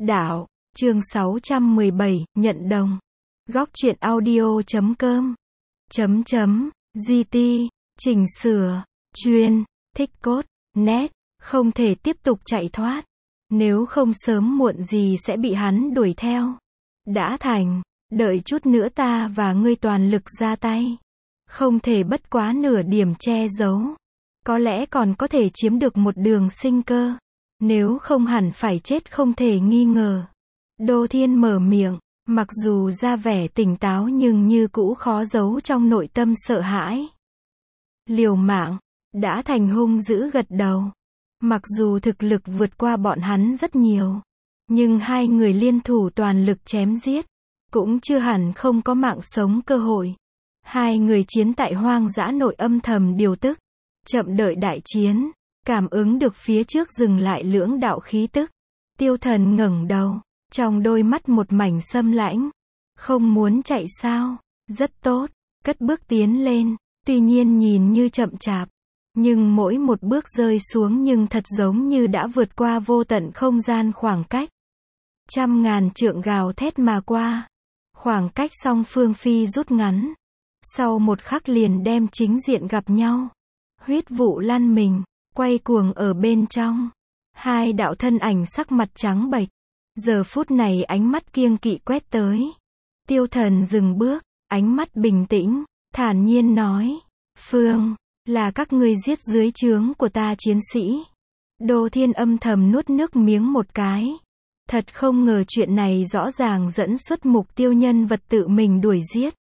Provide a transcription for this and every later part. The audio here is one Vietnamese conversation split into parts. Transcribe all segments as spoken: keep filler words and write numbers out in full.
Đạo, chương sáu trăm mười bảy, nhận đồng. Góc truyện audio chấm com. Chấm chấm, giê tê, chỉnh sửa, chuyên, thích cốt, nét, không thể tiếp tục chạy thoát. Nếu không sớm muộn gì sẽ bị hắn đuổi theo. Đã thành, đợi chút nữa ta và ngươi toàn lực ra tay. Không thể bất quá nửa điểm che giấu. Có lẽ còn có thể chiếm được một đường sinh cơ. Nếu không hẳn phải chết không thể nghi ngờ. Đô Thiên mở miệng, mặc dù ra vẻ tỉnh táo nhưng như cũ khó giấu trong nội tâm sợ hãi. Liều mạng, đã thành hung dữ gật đầu. Mặc dù thực lực vượt qua bọn hắn rất nhiều, nhưng hai người liên thủ toàn lực chém giết, cũng chưa hẳn không có mạng sống cơ hội. Hai người chiến tại hoang dã nội âm thầm điều tức, chậm đợi đại chiến, cảm ứng được phía trước dừng lại lưỡng đạo khí tức. Tiêu Thần ngẩng đầu, trong đôi mắt một mảnh sâm lãnh. Không muốn chạy sao? Rất tốt, cất bước tiến lên, tuy nhiên nhìn như chậm chạp, nhưng mỗi một bước rơi xuống nhưng thật giống như đã vượt qua vô tận không gian khoảng cách. Trăm ngàn trượng gào thét mà qua, khoảng cách song phương phi rút ngắn. Sau một khắc liền đem chính diện gặp nhau. Huyết vụ lăn mình, quay cuồng ở bên trong. Hai đạo thân ảnh sắc mặt trắng bệch. Giờ phút này ánh mắt kiêng kỵ quét tới. Tiêu Thần dừng bước, ánh mắt bình tĩnh, thản nhiên nói. Phương, là các ngươi giết dưới trướng của ta chiến sĩ. Đô Thiên âm thầm nuốt nước miếng một cái. Thật không ngờ chuyện này rõ ràng dẫn xuất mục tiêu nhân vật tự mình đuổi giết.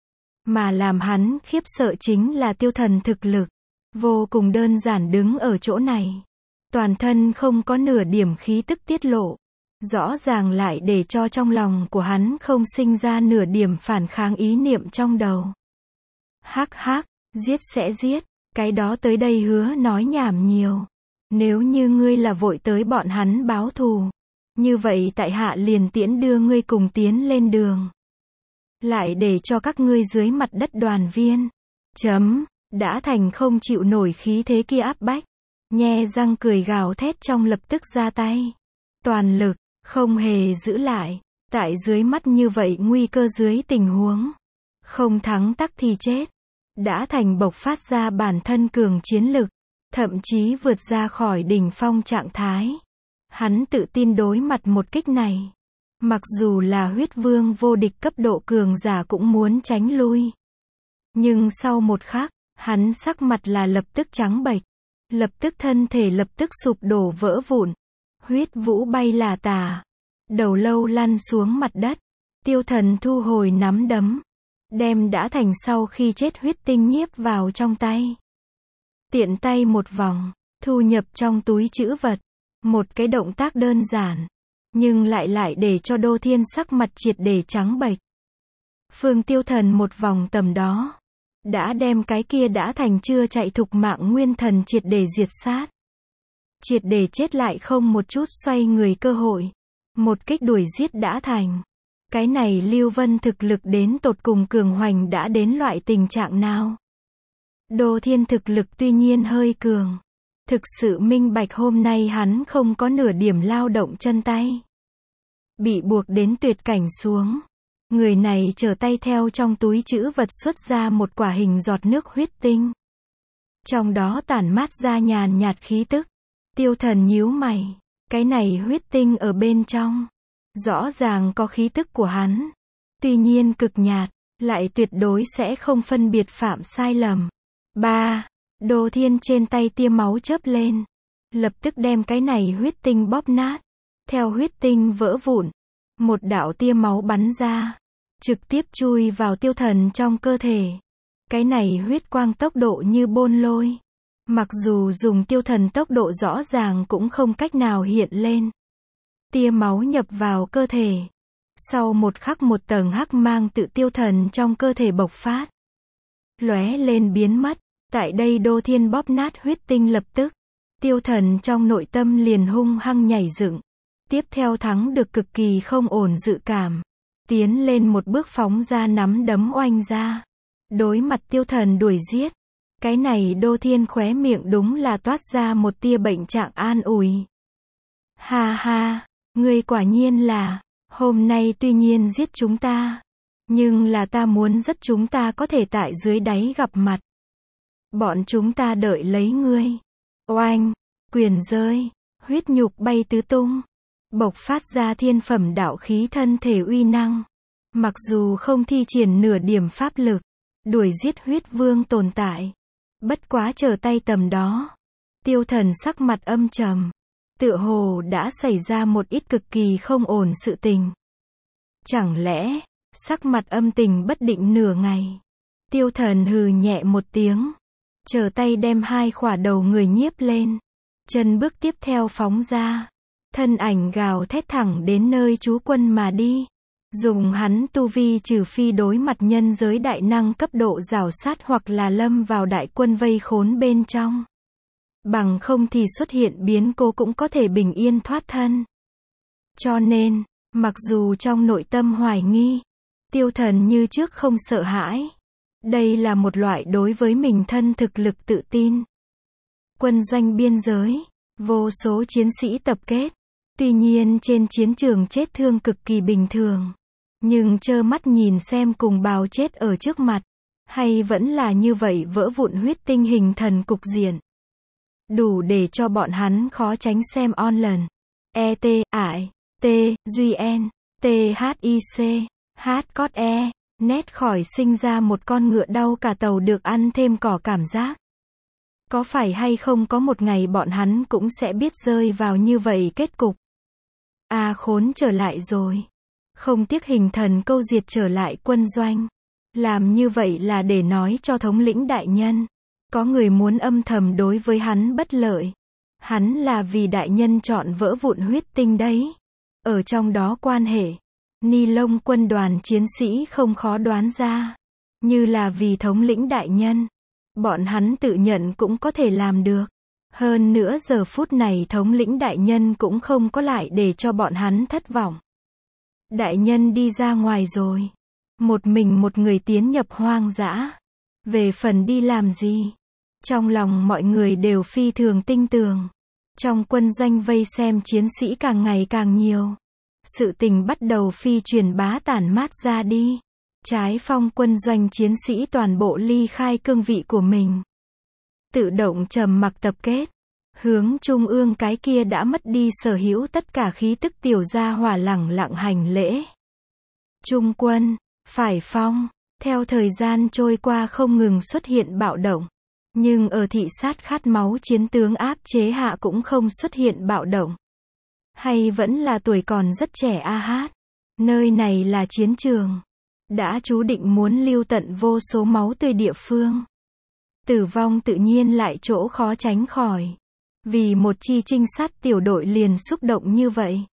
Mà làm hắn khiếp sợ chính là Tiêu Thần thực lực. Vô cùng đơn giản đứng ở chỗ này. Toàn thân không có nửa điểm khí tức tiết lộ. Rõ ràng lại để cho trong lòng của hắn không sinh ra nửa điểm phản kháng ý niệm trong đầu. Hắc hắc, giết sẽ giết, cái đó tới đây hứa nói nhảm nhiều. Nếu như ngươi là vội tới bọn hắn báo thù, như vậy tại hạ liền tiễn đưa ngươi cùng tiến lên đường. Lại để cho các ngươi dưới mặt đất đoàn viên. Chấm, đã thành không chịu nổi khí thế kia áp bách. Nhe răng cười gào thét trong lập tức ra tay. Toàn lực, không hề giữ lại. Tại dưới mắt như vậy nguy cơ dưới tình huống. Không thắng tắc thì chết. Đã thành bộc phát ra bản thân cường chiến lực. Thậm chí vượt ra khỏi đỉnh phong trạng thái. Hắn tự tin đối mặt một kích này. Mặc dù là huyết vương vô địch cấp độ cường giả cũng muốn tránh lui. Nhưng sau một khắc, hắn sắc mặt là lập tức trắng bệch. Lập tức thân thể lập tức sụp đổ vỡ vụn. Huyết vũ bay là tả. Đầu lâu lăn xuống mặt đất. Tiêu Thần thu hồi nắm đấm. Đem đã thành sau khi chết huyết tinh nhiếp vào trong tay. Tiện tay một vòng, thu nhập trong túi trữ vật. Một cái động tác đơn giản. Nhưng lại lại để cho Đô Thiên sắc mặt triệt để trắng bệch. Phương Tiêu Thần một vòng tầm đó. Đã đem cái kia đã thành chưa chạy thục mạng nguyên thần triệt để diệt sát. Triệt để chết lại không một chút xoay người cơ hội. Một kích đuổi giết đã thành. Cái này Lưu Vân thực lực đến tột cùng cường hoành đã đến loại tình trạng nào? Đô Thiên thực lực tuy nhiên hơi cường. Thực sự minh bạch hôm nay hắn không có nửa điểm lao động chân tay. Bị buộc đến tuyệt cảnh xuống. Người này trở tay theo trong túi trữ vật xuất ra một quả hình giọt nước huyết tinh. Trong đó tản mát ra nhàn nhạt khí tức. Tiêu Thần nhíu mày. Cái này huyết tinh ở bên trong. Rõ ràng có khí tức của hắn. Tuy nhiên cực nhạt. Lại tuyệt đối sẽ không phân biệt phạm sai lầm. Ba. Đô Thiên trên tay tia máu chớp lên. Lập tức đem cái này huyết tinh bóp nát. Theo huyết tinh vỡ vụn. Một đạo tia máu bắn ra. Trực tiếp chui vào Tiêu Thần trong cơ thể. Cái này huyết quang tốc độ như bôn lôi. Mặc dù dùng Tiêu Thần tốc độ rõ ràng cũng không cách nào hiện lên. Tia máu nhập vào cơ thể. Sau một khắc một tầng hắc mang tự Tiêu Thần trong cơ thể bộc phát. Lóe lên biến mất. Tại đây Đô Thiên bóp nát huyết tinh lập tức. Tiêu Thần trong nội tâm liền hung hăng nhảy dựng. Tiếp theo thắng được cực kỳ không ổn dự cảm. Tiến lên một bước phóng ra nắm đấm oanh ra. Đối mặt Tiêu Thần đuổi giết. Cái này Đô Thiên khóe miệng đúng là toát ra một tia bệnh trạng an ủi. Ha ha, Ngươi quả nhiên là, hôm nay tuy nhiên giết chúng ta, nhưng là ta muốn rất chúng ta có thể tại dưới đáy gặp mặt. Bọn chúng ta đợi lấy ngươi. Oanh, quyền rơi, huyết nhục bay tứ tung, bộc phát ra thiên phẩm đạo khí thân thể uy năng. Mặc dù không thi triển nửa điểm pháp lực, đuổi giết huyết vương tồn tại. Bất quá trở tay tầm đó. Tiêu Thần sắc mặt âm trầm. Tựa hồ đã xảy ra một ít cực kỳ không ổn sự tình. Chẳng lẽ, sắc mặt âm tình bất định nửa ngày. Tiêu Thần hừ nhẹ một tiếng. Trở tay đem hai khỏa đầu người nhiếp lên. Chân bước tiếp theo phóng ra. Thân ảnh gào thét thẳng đến nơi trú quân mà đi. Dùng hắn tu vi trừ phi đối mặt nhân giới đại năng cấp độ rào sát hoặc là lâm vào đại quân vây khốn bên trong. Bằng không thì xuất hiện biến cố cũng có thể bình yên thoát thân. Cho nên, mặc dù trong nội tâm hoài nghi, Tiêu Thần như trước không sợ hãi. Đây là một loại đối với mình thân thực lực tự tin. Quân doanh biên giới, vô số chiến sĩ tập kết. Tuy nhiên trên chiến trường chết thương cực kỳ bình thường. Nhưng trơ mắt nhìn xem cùng bào chết ở trước mặt. Hay vẫn là như vậy vỡ vụn huyết tinh hình thần cục diện. Đủ để cho bọn hắn khó tránh xem on lần. E T, ải, T, Duy N, T H I C, H cốt E, nét khỏi sinh ra một con ngựa đau cả tàu được ăn thêm cỏ cảm giác. Có phải hay không có một ngày bọn hắn cũng sẽ biết rơi vào như vậy kết cục. À khốn trở lại rồi. Không tiếc hình thần câu diệt trở lại quân doanh. Làm như vậy là để nói cho thống lĩnh đại nhân. Có người muốn âm thầm đối với hắn bất lợi. Hắn là vì đại nhân chọn vỡ vụn huyết tinh đấy. Ở trong đó quan hệ. Ni lông quân đoàn chiến sĩ không khó đoán ra. Như là vì thống lĩnh đại nhân. Bọn hắn tự nhận cũng có thể làm được. Hơn nữa giờ phút này thống lĩnh đại nhân cũng không có lại để cho bọn hắn thất vọng. Đại nhân đi ra ngoài rồi. Một mình một người tiến nhập hoang dã. Về phần đi làm gì? Trong lòng mọi người đều phi thường tinh tường. Trong quân doanh vây xem chiến sĩ càng ngày càng nhiều. Sự tình bắt đầu phi truyền bá tản mát ra đi. Trái phong quân doanh chiến sĩ toàn bộ ly khai cương vị của mình. Tự động trầm mặc tập kết. Hướng trung ương cái kia đã mất đi sở hữu tất cả khí tức tiểu gia hỏa lẳng lặng hành lễ. Trung quân, phải phong, theo thời gian trôi qua không ngừng xuất hiện bạo động. Nhưng ở thị sát khát máu chiến tướng áp chế hạ cũng không xuất hiện bạo động. Hay vẫn là tuổi còn rất trẻ a hát. Nơi này là chiến trường. Đã chú định muốn lưu tận vô số máu tươi địa phương. Tử vong tự nhiên lại chỗ khó tránh khỏi. Vì một chi trinh sát tiểu đội liền xúc động như vậy.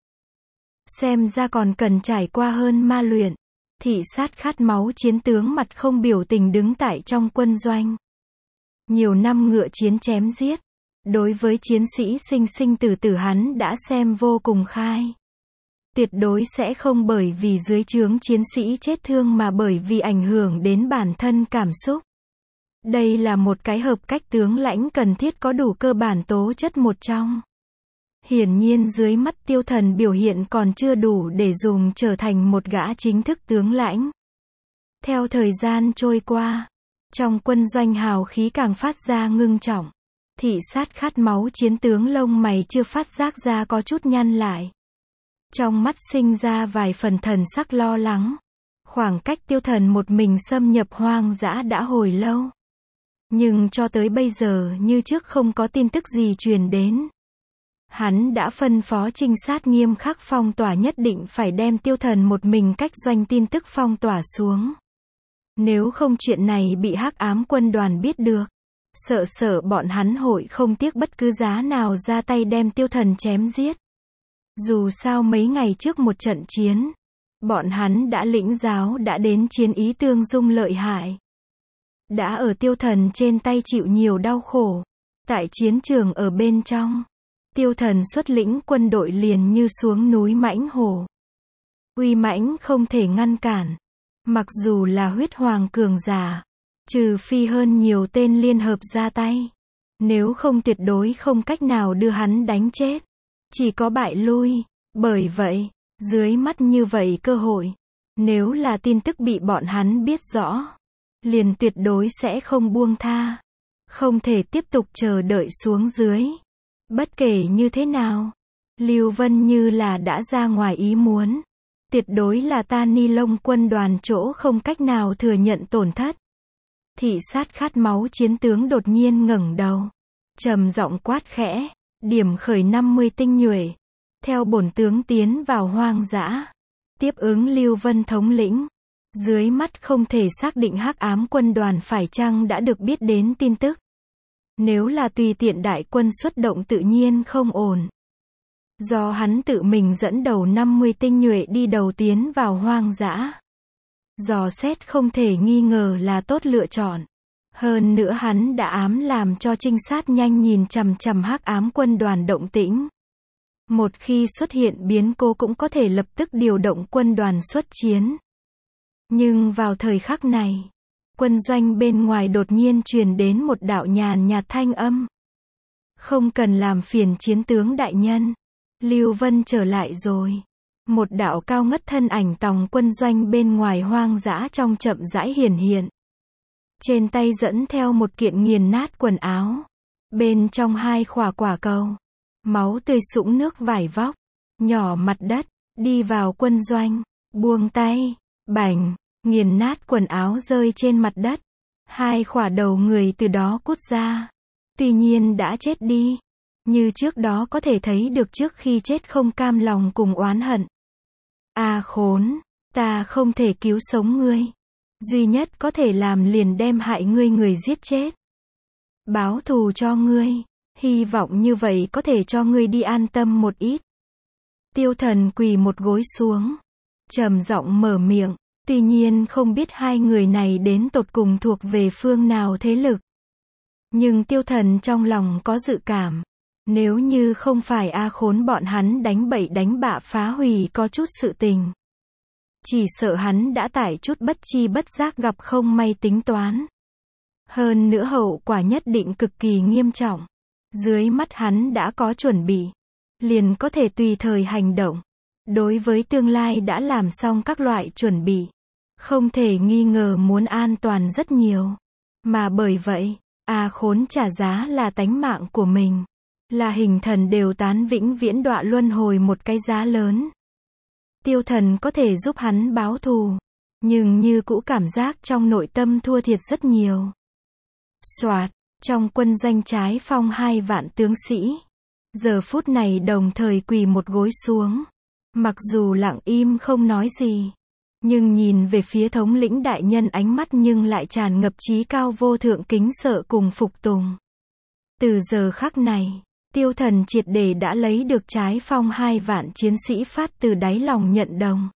Xem ra còn cần trải qua hơn ma luyện. Thị sát khát máu chiến tướng mặt không biểu tình đứng tại trong quân doanh. Nhiều năm ngựa chiến chém giết. Đối với chiến sĩ sinh sinh tử tử hắn đã xem vô cùng khai. Tuyệt đối sẽ không bởi vì dưới trướng chiến sĩ chết thương mà bởi vì ảnh hưởng đến bản thân cảm xúc. Đây là một cái hợp cách tướng lãnh cần thiết có đủ cơ bản tố chất một trong. Hiển nhiên dưới mắt Tiêu Thần biểu hiện còn chưa đủ để dùng trở thành một gã chính thức tướng lãnh. Theo thời gian trôi qua, trong quân doanh hào khí càng phát ra ngưng trọng. Thị sát khát máu chiến tướng lông mày chưa phát giác ra có chút nhăn lại. Trong mắt sinh ra vài phần thần sắc lo lắng. Khoảng cách Tiêu Thần một mình xâm nhập hoang dã đã hồi lâu. Nhưng cho tới bây giờ như trước không có tin tức gì truyền đến. Hắn đã phân phó trinh sát nghiêm khắc phong tỏa, nhất định phải đem Tiêu Thần một mình cách doanh tin tức phong tỏa xuống. Nếu không chuyện này bị hắc ám quân đoàn biết được, sợ sợ bọn hắn hội không tiếc bất cứ giá nào ra tay đem Tiêu Thần chém giết. Dù sao mấy ngày trước một trận chiến, bọn hắn đã lĩnh giáo đã đến chiến ý tương dung lợi hại. Đã ở Tiêu Thần trên tay chịu nhiều đau khổ. Tại chiến trường ở bên trong, Tiêu Thần xuất lĩnh quân đội liền như xuống núi mãnh hổ. Uy mãnh không thể ngăn cản. Mặc dù là huyết hoàng cường giả, trừ phi hơn nhiều tên liên hợp ra tay. Nếu không tuyệt đối không cách nào đưa hắn đánh chết. Chỉ có bại lui. Bởi vậy, dưới mắt như vậy cơ hội, nếu là tin tức bị bọn hắn biết rõ, liền tuyệt đối sẽ không buông tha. Không thể tiếp tục chờ đợi xuống dưới. Bất kể như thế nào, Lưu Vân như là đã ra ngoài ý muốn. Tuyệt đối là ta Ni Lông quân đoàn chỗ không cách nào thừa nhận tổn thất. Thị sát khát máu chiến tướng đột nhiên ngẩng đầu, trầm giọng quát khẽ, điểm khởi năm mươi tinh nhuệ, theo bổn tướng tiến vào hoang dã. Tiếp ứng Lưu Vân thống lĩnh. Dưới mắt không thể xác định hắc ám quân đoàn phải chăng đã được biết đến tin tức. Nếu là tùy tiện đại quân xuất động tự nhiên không ổn. Do hắn tự mình dẫn đầu năm mươi tinh nhuệ đi đầu tiến vào hoang dã. Dò xét không thể nghi ngờ là tốt lựa chọn. Hơn nữa hắn đã ám làm cho trinh sát nhanh nhìn chằm chằm hắc ám quân đoàn động tĩnh. Một khi xuất hiện biến cố cũng có thể lập tức điều động quân đoàn xuất chiến. Nhưng vào thời khắc này, quân doanh bên ngoài đột nhiên truyền đến một đạo nhàn nhạt thanh âm. Không cần làm phiền chiến tướng đại nhân. Lưu Vân trở lại rồi. Một đạo cao ngất thân ảnh tòng quân doanh bên ngoài hoang dã trong chậm rãi hiển hiện. Trên tay dẫn theo một kiện nghiền nát quần áo. Bên trong hai khỏa quả cầu. Máu tươi sũng nước vải vóc. Nhỏ mặt đất, đi vào quân doanh. Buông tay, bành, nghiền nát quần áo rơi trên mặt đất. Hai khỏa đầu người từ đó cút ra. Tuy nhiên đã chết đi. Như trước đó có thể thấy được trước khi chết không cam lòng cùng oán hận. À khốn, ta không thể cứu sống ngươi. Duy nhất có thể làm liền đem hại ngươi người giết chết. Báo thù cho ngươi, hy vọng như vậy có thể cho ngươi đi an tâm một ít. Tiêu Thần quỳ một gối xuống, trầm giọng mở miệng, tuy nhiên không biết hai người này đến tột cùng thuộc về phương nào thế lực. Nhưng Tiêu Thần trong lòng có dự cảm. Nếu như không phải A Khốn bọn hắn đánh bậy đánh bạ phá hủy có chút sự tình. Chỉ sợ hắn đã tải chút bất chi bất giác gặp không may tính toán. Hơn nữa hậu quả nhất định cực kỳ nghiêm trọng. Dưới mắt hắn đã có chuẩn bị. Liền có thể tùy thời hành động. Đối với tương lai đã làm xong các loại chuẩn bị. Không thể nghi ngờ muốn an toàn rất nhiều. Mà bởi vậy, A Khốn trả giá là tánh mạng của mình. Là hình thần đều tán vĩnh viễn đọa luân hồi một cái giá lớn. Tiêu Thần có thể giúp hắn báo thù. Nhưng như cũ cảm giác trong nội tâm thua thiệt rất nhiều. Soạt, trong quân doanh trái phong hai vạn tướng sĩ. Giờ phút này đồng thời quỳ một gối xuống. Mặc dù lặng im không nói gì. Nhưng nhìn về phía thống lĩnh đại nhân ánh mắt nhưng lại tràn ngập chí cao vô thượng kính sợ cùng phục tùng. Từ giờ khắc này. Tiêu Thần triệt để đã lấy được trái phong hai vạn chiến sĩ phát từ đáy lòng nhận đồng.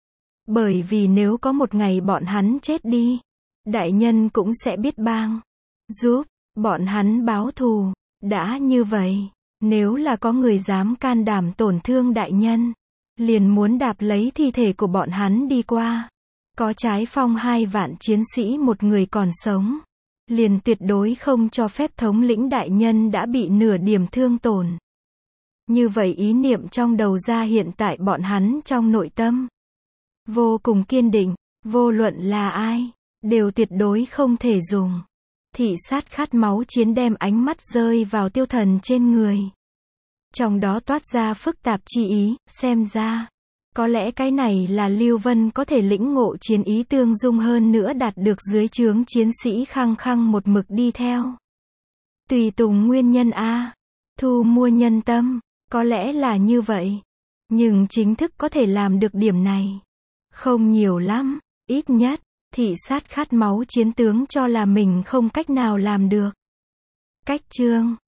Bởi vì nếu có một ngày bọn hắn chết đi, đại nhân cũng sẽ biết bang, giúp, bọn hắn báo thù. Đã như vậy, nếu là có người dám can đảm tổn thương đại nhân, liền muốn đạp lấy thi thể của bọn hắn đi qua. Có trái phong hai vạn chiến sĩ một người còn sống. Liền tuyệt đối không cho phép thống lĩnh đại nhân đã bị nửa điểm thương tổn. Như vậy ý niệm trong đầu ra hiện tại bọn hắn trong nội tâm. Vô cùng kiên định, vô luận là ai, đều tuyệt đối không thể dùng. Thị sát khát máu chiến đem ánh mắt rơi vào Tiêu Thần trên người. Trong đó toát ra phức tạp chi ý, xem ra. Có lẽ cái này là Lưu Vân có thể lĩnh ngộ chiến ý tương dung hơn nữa đạt được dưới trướng chiến sĩ khăng khăng một mực đi theo. Tùy tùng nguyên nhân A. Thu mua nhân tâm. Có lẽ là như vậy. Nhưng chính thức có thể làm được điểm này. Không nhiều lắm. Ít nhất, thị sát khát máu chiến tướng cho là mình không cách nào làm được. Cách chương.